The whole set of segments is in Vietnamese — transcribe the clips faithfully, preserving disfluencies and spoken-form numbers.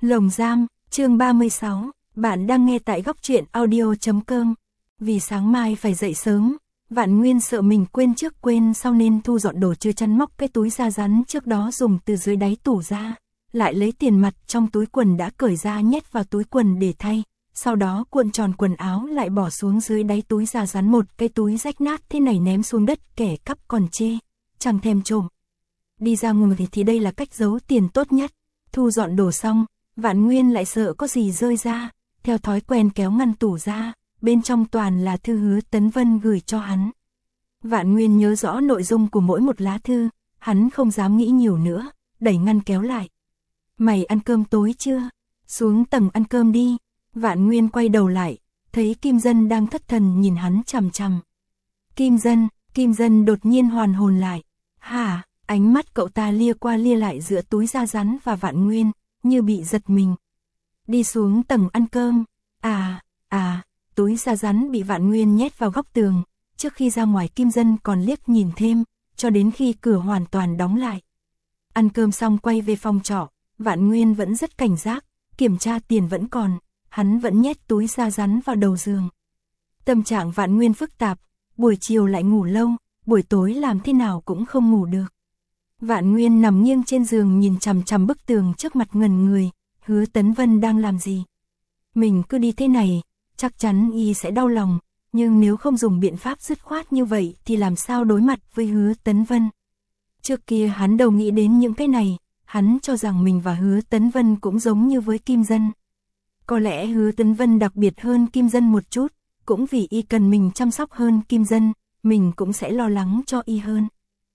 Lồng giam, chương ba mươi sáu, bạn đang nghe tại góc truyện audio chấm com. Vì sáng mai phải dậy sớm, Vạn Nguyên sợ mình quên trước quên sau nên thu dọn đồ chưa chăn, móc cái túi da rắn trước đó dùng từ dưới đáy tủ ra, lại lấy tiền mặt trong túi quần đã cởi ra nhét vào túi quần để thay, sau đó cuộn tròn quần áo lại bỏ xuống dưới đáy túi da rắn. Một cái túi rách nát thế này ném xuống đất kẻ cắp còn chê, chẳng thèm trộm. Đi ra ngoài thì, thì đây là cách giấu tiền tốt nhất. Thu dọn đồ xong, Vạn Nguyên lại sợ có gì rơi ra, theo thói quen kéo ngăn tủ ra, bên trong toàn là thư Hứa Tấn Vân gửi cho hắn. Vạn Nguyên nhớ rõ nội dung của mỗi một lá thư, hắn không dám nghĩ nhiều nữa, đẩy ngăn kéo lại. Mày ăn cơm tối chưa? Xuống tầng ăn cơm đi. Vạn Nguyên quay đầu lại, thấy Kim Dân đang thất thần nhìn hắn chằm chằm. Kim Dân, Kim Dân đột nhiên hoàn hồn lại. Hả? Ánh mắt cậu ta lia qua lia lại giữa túi da rắn và Vạn Nguyên, như bị giật mình. Đi xuống tầng ăn cơm. À, à, túi da rắn bị Vạn Nguyên nhét vào góc tường. Trước khi ra ngoài Kim Dân còn liếc nhìn thêm, cho đến khi cửa hoàn toàn đóng lại. Ăn cơm xong quay về phòng trọ, Vạn Nguyên vẫn rất cảnh giác, kiểm tra tiền vẫn còn, hắn vẫn nhét túi da rắn vào đầu giường. Tâm trạng Vạn Nguyên phức tạp, buổi chiều lại ngủ lâu, buổi tối làm thế nào cũng không ngủ được. Vạn Nguyên nằm nghiêng trên giường nhìn chằm chằm bức tường trước mặt ngẩn người, Hứa Tấn Vân đang làm gì? Mình cứ đi thế này, chắc chắn y sẽ đau lòng, nhưng nếu không dùng biện pháp dứt khoát như vậy thì làm sao đối mặt với Hứa Tấn Vân? Trước kia hắn đâu nghĩ đến những cái này, hắn cho rằng mình và Hứa Tấn Vân cũng giống như với Kim Dân. Có lẽ Hứa Tấn Vân đặc biệt hơn Kim Dân một chút, cũng vì y cần mình chăm sóc hơn Kim Dân, mình cũng sẽ lo lắng cho y hơn.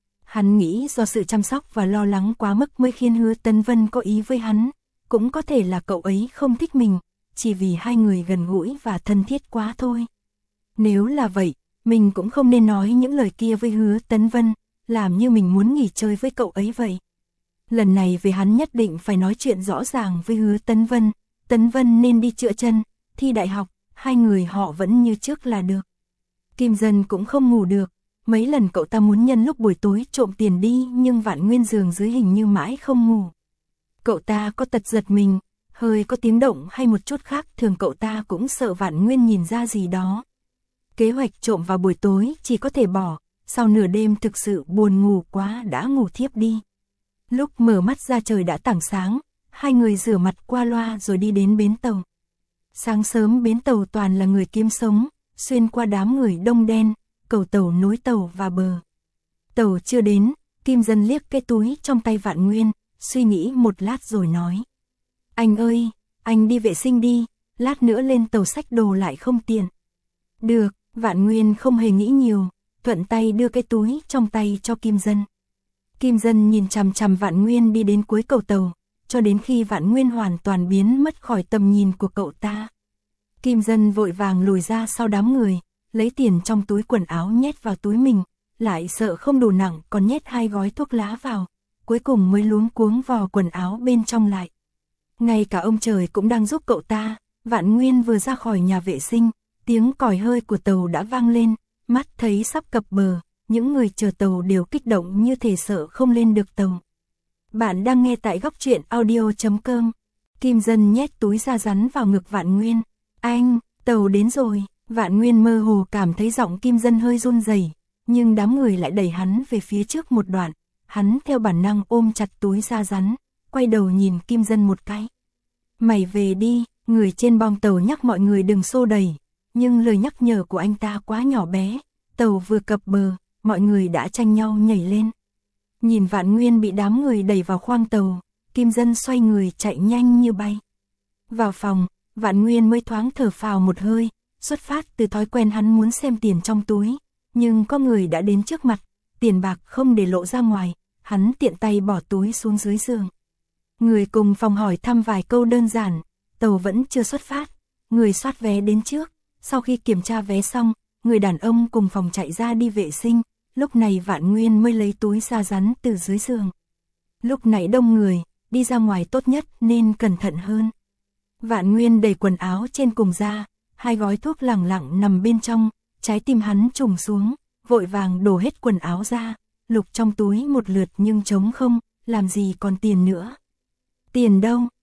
Hắn nghĩ do sự chăm sóc và lo lắng quá mức mới khiến Hứa Tấn Vân có ý với hắn, cũng có thể là cậu ấy không thích mình, chỉ vì hai người gần gũi và thân thiết quá thôi. Nếu là vậy, mình cũng không nên nói những lời kia với Hứa Tấn Vân, làm như mình muốn nghỉ chơi với cậu ấy vậy. Lần này về hắn nhất định phải nói chuyện rõ ràng với Hứa Tấn Vân, Tấn Vân nên đi chữa chân, thi đại học, hai người họ vẫn như trước là được. Kim Dân cũng không ngủ được, mấy lần cậu ta muốn nhân lúc buổi tối trộm tiền đi nhưng Vạn Nguyên giường dưới hình như mãi không ngủ. Cậu ta có tật giật mình, hơi có tiếng động hay một chút khác thường cậu ta cũng sợ Vạn Nguyên nhìn ra gì đó. Kế hoạch trộm vào buổi tối chỉ có thể bỏ, sau nửa đêm thực sự buồn ngủ quá đã ngủ thiếp đi. Lúc mở mắt ra trời đã tảng sáng, hai người rửa mặt qua loa rồi đi đến bến tàu. Sáng sớm bến tàu toàn là người kiếm sống, xuyên qua đám người đông đen, cầu tàu nối tàu và bờ. Tàu chưa đến, Kim Dân liếc cái túi trong tay Vạn Nguyên, suy nghĩ một lát rồi nói. Anh ơi, anh đi vệ sinh đi, lát nữa lên tàu xách đồ lại không tiện. Được, Vạn Nguyên không hề nghĩ nhiều, thuận tay đưa cái túi trong tay cho Kim Dân. Kim Dân nhìn chằm chằm Vạn Nguyên đi đến cuối cầu tàu, cho đến khi Vạn Nguyên hoàn toàn biến mất khỏi tầm nhìn của cậu ta. Kim Dân vội vàng lùi ra sau đám người, lấy tiền trong túi quần áo nhét vào túi mình, lại sợ không đủ nặng còn nhét hai gói thuốc lá vào, cuối cùng mới luống cuống vò quần áo bên trong lại. Ngay cả ông trời cũng đang giúp cậu ta, Vạn Nguyên vừa ra khỏi nhà vệ sinh, tiếng còi hơi của tàu đã vang lên, mắt thấy sắp cập bờ, những người chờ tàu đều kích động như thể sợ không lên được tàu. Bạn đang nghe tại góc truyện audio chấm com. Kim Dân nhét túi da rắn vào ngực Vạn Nguyên. Anh, tàu đến rồi. Vạn Nguyên mơ hồ cảm thấy giọng Kim Dân hơi run rẩy, nhưng đám người lại đẩy hắn về phía trước một đoạn. Hắn theo bản năng ôm chặt túi da rắn, quay đầu nhìn Kim Dân một cái. Mày về đi, người trên bong tàu nhắc mọi người đừng xô đẩy, nhưng lời nhắc nhở của anh ta quá nhỏ bé. Tàu vừa cập bờ, mọi người đã tranh nhau nhảy lên. Nhìn Vạn Nguyên bị đám người đẩy vào khoang tàu, Kim Dân xoay người chạy nhanh như bay. Vào phòng, Vạn Nguyên mới thoáng thở phào một hơi, xuất phát từ thói quen hắn muốn xem tiền trong túi, nhưng có người đã đến trước mặt, tiền bạc không để lộ ra ngoài, hắn tiện tay bỏ túi xuống dưới giường. Người cùng phòng hỏi thăm vài câu đơn giản, tàu vẫn chưa xuất phát, người soát vé đến trước, sau khi kiểm tra vé xong, người đàn ông cùng phòng chạy ra đi vệ sinh, lúc này Vạn Nguyên mới lấy túi da rắn từ dưới giường. Lúc này đông người, đi ra ngoài tốt nhất nên cẩn thận hơn. Vạn Nguyên đẩy quần áo trên cùng ra, hai gói thuốc lẳng lặng nằm bên trong, trái tim hắn trùng xuống, vội vàng đổ hết quần áo ra, lục trong túi một lượt nhưng trống không, làm gì còn tiền nữa. Tiền đâu?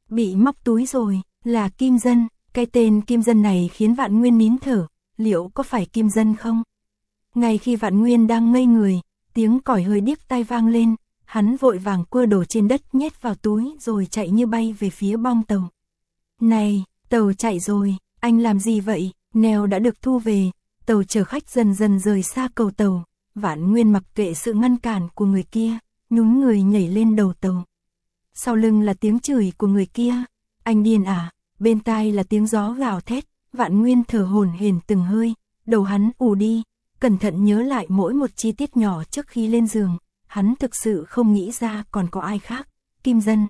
Bị móc túi rồi, là Kim Dân. Cái tên Kim Dân này khiến Vạn Nguyên nín thở, liệu có phải Kim Dân không? Ngay khi Vạn Nguyên đang ngây người, tiếng còi hơi điếc tai vang lên, hắn vội vàng cua đồ trên đất nhét vào túi rồi chạy như bay về phía bong tàu. Này, tàu chạy rồi, anh làm gì vậy? Neo đã được thu về, tàu chở khách dần dần rời xa cầu tàu. Vạn Nguyên mặc kệ sự ngăn cản của người kia, nhún người nhảy lên đầu tàu. Sau lưng là tiếng chửi của người kia, anh điên à? Bên tai là tiếng gió gào thét. Vạn Nguyên thở hổn hển từng hơi, đầu hắn ù đi, cẩn thận nhớ lại mỗi một chi tiết nhỏ trước khi lên giường. Hắn thực sự không nghĩ ra còn có ai khác. Kim Dân.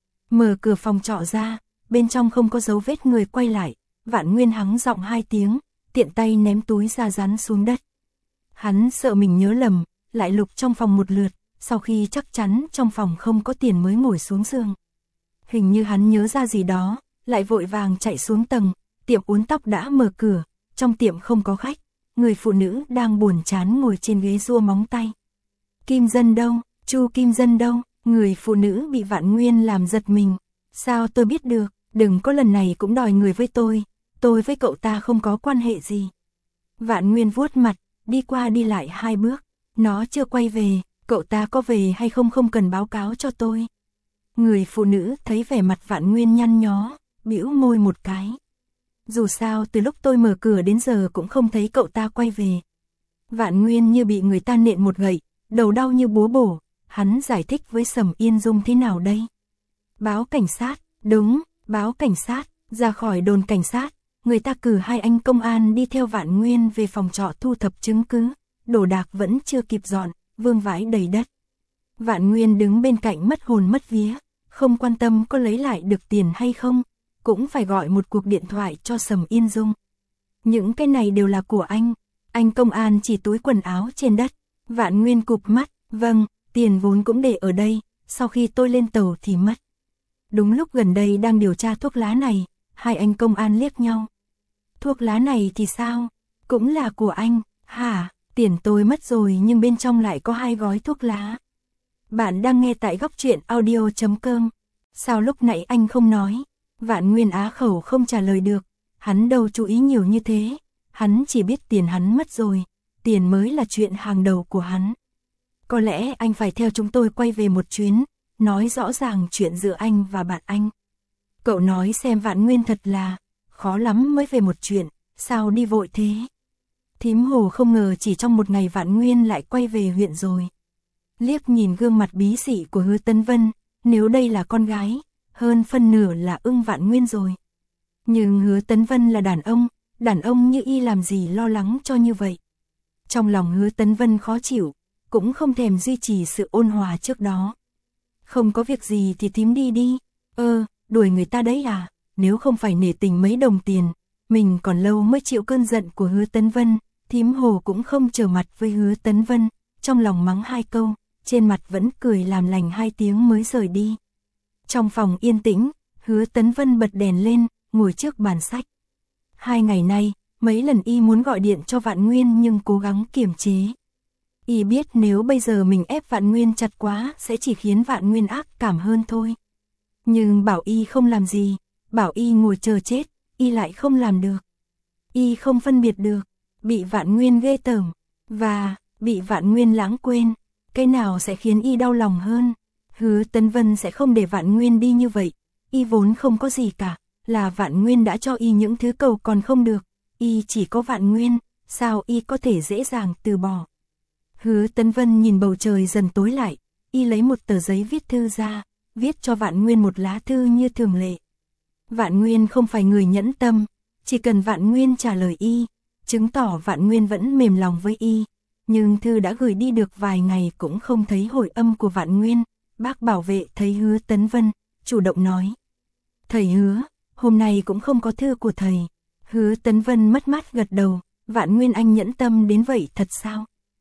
Mở cửa phòng trọ ra, bên trong không có dấu vết người quay lại. Vạn Nguyên hắng giọng hai tiếng, tiện tay ném túi da rắn xuống đất. Hắn sợ mình nhớ lầm, lại lục trong phòng một lượt, sau khi chắc chắn trong phòng không có tiền mới ngồi xuống giường. Hình như hắn nhớ ra gì đó, lại vội vàng chạy xuống tầng. Tiệm uốn tóc đã mở cửa, trong tiệm không có khách, người phụ nữ đang buồn chán ngồi trên ghế rua móng tay. Kim Dân đâu? Chu Kim Dân đâu? Người phụ nữ bị Vạn Nguyên làm giật mình. Sao tôi biết được? Đừng có lần này cũng đòi người với tôi, tôi với cậu ta không có quan hệ gì. Vạn Nguyên vuốt mặt, đi qua đi lại hai bước. Nó chưa quay về, cậu ta có về hay không không cần báo cáo cho tôi. Người phụ nữ thấy vẻ mặt Vạn Nguyên nhăn nhó, bĩu môi một cái. Dù sao từ lúc tôi mở cửa đến giờ cũng không thấy cậu ta quay về. Vạn Nguyên như bị người ta nện một gậy, đầu đau như búa bổ. Hắn giải thích với Sầm Yên Dung thế nào đây? Báo cảnh sát, đúng, báo cảnh sát. Ra khỏi đồn cảnh sát, người ta cử hai anh công an đi theo Vạn Nguyên về phòng trọ thu thập chứng cứ. Đồ đạc vẫn chưa kịp dọn, vương vãi đầy đất. Vạn Nguyên đứng bên cạnh mất hồn mất vía, không quan tâm có lấy lại được tiền hay không, cũng phải gọi một cuộc điện thoại cho Sầm Yên Dung. Những cái này đều là của anh. Anh công an chỉ túi quần áo trên đất. Vạn Nguyên cụp mắt, vâng, tiền vốn cũng để ở đây, sau khi tôi lên tàu thì mất. Đúng lúc gần đây đang điều tra thuốc lá này, hai anh công an liếc nhau. Thuốc lá này thì sao? Cũng là của anh, hả? Tiền tôi mất rồi nhưng bên trong lại có hai gói thuốc lá. Bạn đang nghe tại góc truyện audio chấm com. Sao lúc nãy anh không nói? Vạn Nguyên á khẩu không trả lời được. Hắn đâu chú ý nhiều như thế. Hắn chỉ biết tiền hắn mất rồi. Tiền mới là chuyện hàng đầu của hắn. Có lẽ anh phải theo chúng tôi quay về một chuyến, nói rõ ràng chuyện giữa anh và bạn anh. Cậu nói xem Vạn Nguyên thật là khó lắm mới về một chuyện, sao đi vội thế? Thím Hồ không ngờ chỉ trong một ngày Vạn Nguyên lại quay về huyện rồi. Liếc nhìn gương mặt bí xỉ của Hứa Tấn Vân, nếu đây là con gái, hơn phân nửa là ưng Vạn Nguyên rồi. Nhưng Hứa Tấn Vân là đàn ông, đàn ông như y làm gì lo lắng cho như vậy. Trong lòng Hứa Tấn Vân khó chịu, cũng không thèm duy trì sự ôn hòa trước đó. Không có việc gì thì thím đi đi. Ơ, đuổi người ta đấy à? Nếu không phải nể tình mấy đồng tiền, mình còn lâu mới chịu cơn giận của Hứa Tấn Vân. Thím Hồ cũng không trở mặt với Hứa Tấn Vân, trong lòng mắng hai câu, trên mặt vẫn cười làm lành hai tiếng mới rời đi. Trong phòng yên tĩnh, Hứa Tấn Vân bật đèn lên, ngồi trước bàn sách. Hai ngày nay, mấy lần y muốn gọi điện cho Vạn Nguyên nhưng cố gắng kiềm chế. Y biết nếu bây giờ mình ép Vạn Nguyên chặt quá sẽ chỉ khiến Vạn Nguyên ác cảm hơn thôi. Nhưng bảo y không làm gì, bảo y ngồi chờ chết, y lại không làm được. Y không phân biệt được, bị Vạn Nguyên ghê tởm, và bị Vạn Nguyên lãng quên, cái nào sẽ khiến y đau lòng hơn. Hứa Tấn Vân sẽ không để Vạn Nguyên đi như vậy, y vốn không có gì cả, là Vạn Nguyên đã cho y những thứ cầu còn không được, y chỉ có Vạn Nguyên, sao y có thể dễ dàng từ bỏ. Hứa Tấn Vân nhìn bầu trời dần tối lại, y lấy một tờ giấy viết thư ra, viết cho Vạn Nguyên một lá thư như thường lệ. Vạn Nguyên không phải người nhẫn tâm, chỉ cần Vạn Nguyên trả lời y, chứng tỏ Vạn Nguyên vẫn mềm lòng với y. Nhưng thư đã gửi đi được vài ngày cũng không thấy hồi âm của Vạn Nguyên. Bác bảo vệ thấy Hứa Tấn Vân, chủ động nói: "Thầy Hứa, hôm nay cũng không có thư của thầy." Hứa Tấn Vân mất mát gật đầu, Vạn Nguyên anh nhẫn tâm đến vậy thật sao?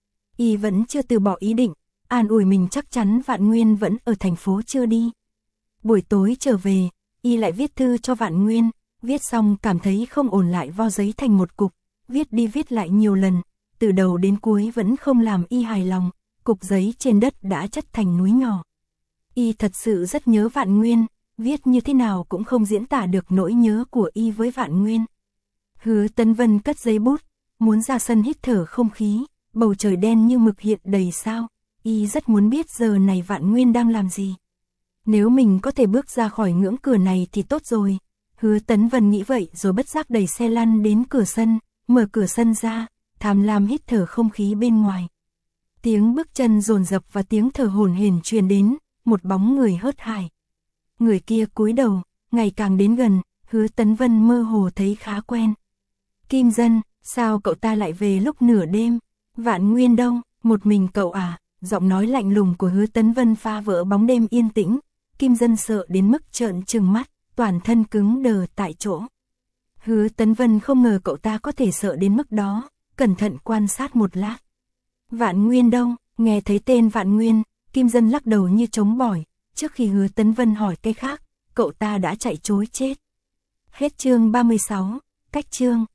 Y vẫn chưa từ bỏ ý định, an ủi mình chắc chắn Vạn Nguyên vẫn ở thành phố chưa đi. Buổi tối trở về, y lại viết thư cho Vạn Nguyên, viết xong cảm thấy không ổn lại vo giấy thành một cục, viết đi viết lại nhiều lần, từ đầu đến cuối vẫn không làm y hài lòng, cục giấy trên đất đã chất thành núi nhỏ. Y thật sự rất nhớ Vạn Nguyên, viết như thế nào cũng không diễn tả được nỗi nhớ của y với Vạn Nguyên. Hứa Tấn Vân cất giấy bút, muốn ra sân hít thở không khí, bầu trời đen như mực hiện đầy sao, y rất muốn biết giờ này Vạn Nguyên đang làm gì. Nếu mình có thể bước ra khỏi ngưỡng cửa này thì tốt rồi. Hứa Tấn Vân nghĩ vậy rồi bất giác đẩy xe lăn đến cửa sân, mở cửa sân ra, tham lam hít thở không khí bên ngoài. Tiếng bước chân dồn dập và tiếng thở hổn hển truyền đến, một bóng người hớt hải. Người kia cúi đầu, ngày càng đến gần, Hứa Tấn Vân mơ hồ thấy khá quen. Kim Dân, sao cậu ta lại về lúc nửa đêm? Vạn Nguyên đâu, một mình cậu à? Giọng nói lạnh lùng của Hứa Tấn Vân phá vỡ bóng đêm yên tĩnh. Kim Dân sợ đến mức trợn trừng mắt, toàn thân cứng đờ tại chỗ. Hứa Tấn Vân không ngờ cậu ta có thể sợ đến mức đó, cẩn thận quan sát một lát. Vạn Nguyên đâu? Nghe thấy tên Vạn Nguyên, Kim Dân lắc đầu như trống bỏi. Trước khi Hứa Tấn Vân hỏi cái khác, cậu ta đã chạy trối chết. Hết chương ba mươi sáu, cách chương.